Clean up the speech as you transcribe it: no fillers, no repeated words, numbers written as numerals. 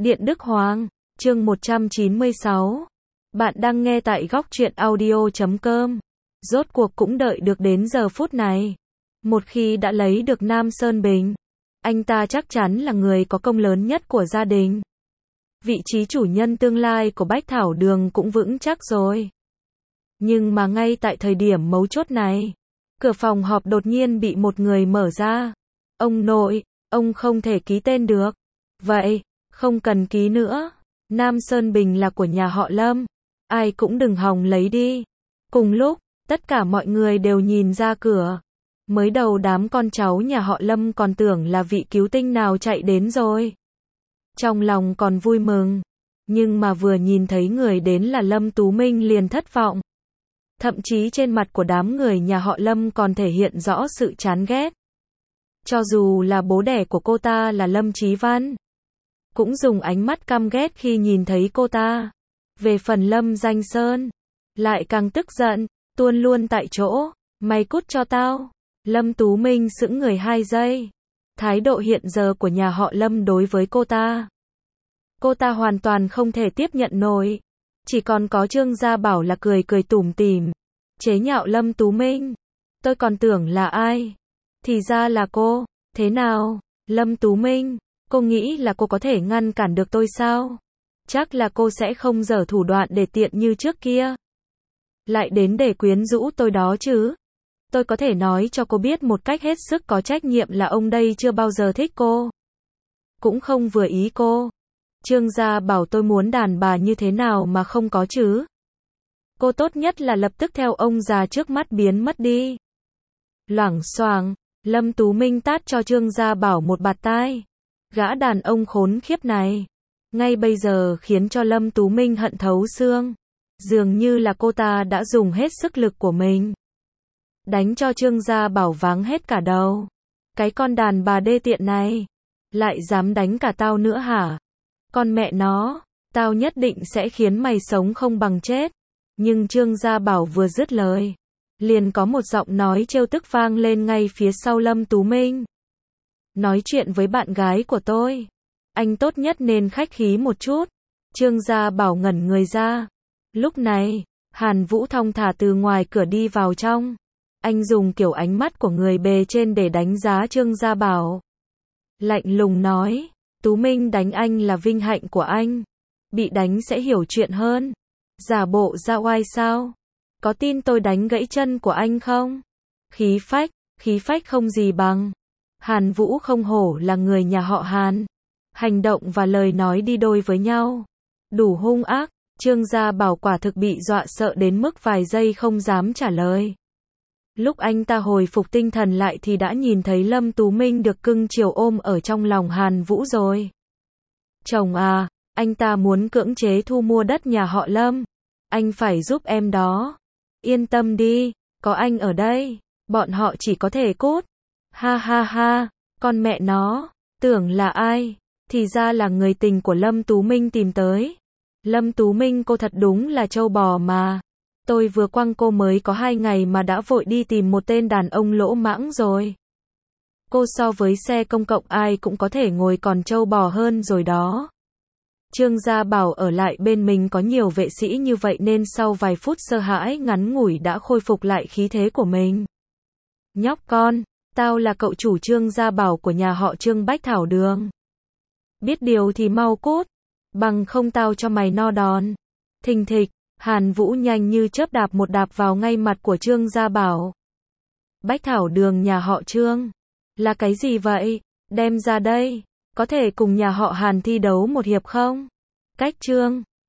Điện Đức Hoàng, chương 196. Bạn đang nghe tại góc truyện audio.com. Rốt cuộc cũng đợi được đến giờ phút này. Một khi đã lấy được Nam Sơn Bình, anh ta chắc chắn là người có công lớn nhất của gia đình. Vị trí chủ nhân tương lai của Bách Thảo Đường cũng vững chắc rồi. Nhưng mà ngay tại thời điểm mấu chốt này, cửa phòng họp đột nhiên bị một người mở ra. Ông nội, ông không thể ký tên được. Vậy, không cần ký nữa. Nam Sơn Bình là của nhà họ Lâm. Ai cũng đừng hòng lấy đi. Cùng lúc, tất cả mọi người đều nhìn ra cửa. Mới đầu đám con cháu nhà họ Lâm còn tưởng là vị cứu tinh nào chạy đến rồi. Trong lòng còn vui mừng. Nhưng mà vừa nhìn thấy người đến là Lâm Tú Minh liền thất vọng. Thậm chí trên mặt của đám người nhà họ Lâm còn thể hiện rõ sự chán ghét. Cho dù là bố đẻ của cô ta là Lâm Chí Văn, cũng dùng ánh mắt căm ghét khi nhìn thấy cô ta. Về phần Lâm Danh Sơn, lại càng tức giận, tuôn luôn tại chỗ, mày cút cho tao. Lâm Tú Minh sững người 2 giây. Thái độ hiện giờ của nhà họ Lâm đối với cô ta hoàn toàn không thể tiếp nhận nổi. Chỉ còn có Trương Gia Bảo là cười cười tủm tỉm, chế nhạo Lâm Tú Minh. Tôi còn tưởng là ai? Thì ra là cô. Thế nào, Lâm Tú Minh, cô nghĩ là cô có thể ngăn cản được tôi sao? Chắc là cô sẽ không giở thủ đoạn để tiện như trước kia. Lại đến để quyến rũ tôi đó chứ. Tôi có thể nói cho cô biết một cách hết sức có trách nhiệm là ông đây chưa bao giờ thích cô. Cũng không vừa ý cô. Trương Gia Bảo tôi muốn đàn bà như thế nào mà không có chứ. Cô tốt nhất là lập tức theo ông già trước mắt biến mất đi. Loảng xoảng, Lâm Tú Minh tát cho Trương Gia Bảo một bạt tai. Gã đàn ông khốn khiếp này. Ngay bây giờ khiến cho Lâm Tú Minh hận thấu xương. Dường như là cô ta đã dùng hết sức lực của mình. Đánh cho Trương Gia Bảo váng hết cả đầu. Cái con đàn bà đê tiện này. Lại dám đánh cả tao nữa hả? Con mẹ nó, tao nhất định sẽ khiến mày sống không bằng chết. Nhưng Trương Gia Bảo vừa dứt lời, liền có một giọng nói trêu tức vang lên ngay phía sau Lâm Tú Minh. Nói chuyện với bạn gái của tôi, anh tốt nhất nên khách khí một chút. Trương Gia Bảo ngẩn người ra. Lúc này, Hàn Vũ thong thả từ ngoài cửa đi vào trong. Anh dùng kiểu ánh mắt của người bề trên để đánh giá Trương Gia Bảo. Lạnh lùng nói, Tú Minh đánh anh là vinh hạnh của anh. Bị đánh sẽ hiểu chuyện hơn. Giả bộ ra oai sao? Có tin tôi đánh gãy chân của anh không? Khí phách không gì bằng. Hàn Vũ không hổ là người nhà họ Hàn. Hành động và lời nói đi đôi với nhau. Đủ hung ác, Trương Gia Bảo quả thực bị dọa sợ đến mức vài giây không dám trả lời. Lúc anh ta hồi phục tinh thần lại thì đã nhìn thấy Lâm Tú Minh được cưng chiều ôm ở trong lòng Hàn Vũ rồi. Chồng à, anh ta muốn cưỡng chế thu mua đất nhà họ Lâm. Anh phải giúp em đó. Yên tâm đi, có anh ở đây, bọn họ chỉ có thể cút. Ha ha ha, con mẹ nó, tưởng là ai, thì ra là người tình của Lâm Tú Minh tìm tới. Lâm Tú Minh cô thật đúng là trâu bò mà. Tôi vừa quăng cô mới có 2 ngày mà đã vội đi tìm một tên đàn ông lỗ mãng rồi. Cô so với xe công cộng ai cũng có thể ngồi còn trâu bò hơn rồi đó. Trương Gia Bảo ở lại bên mình có nhiều vệ sĩ như vậy nên sau vài phút sợ hãi ngắn ngủi đã khôi phục lại khí thế của mình. Nhóc con, tao là cậu chủ Trương Gia Bảo của nhà họ Trương Bách Thảo Đường. Biết điều thì mau cút, bằng không tao cho mày no đòn. Thình thịch, Hàn Vũ nhanh như chớp đạp một đạp vào ngay mặt của Trương Gia Bảo. Bách Thảo Đường nhà họ Trương, là cái gì vậy? Đem ra đây, có thể cùng nhà họ Hàn thi đấu một hiệp không? Cách Trương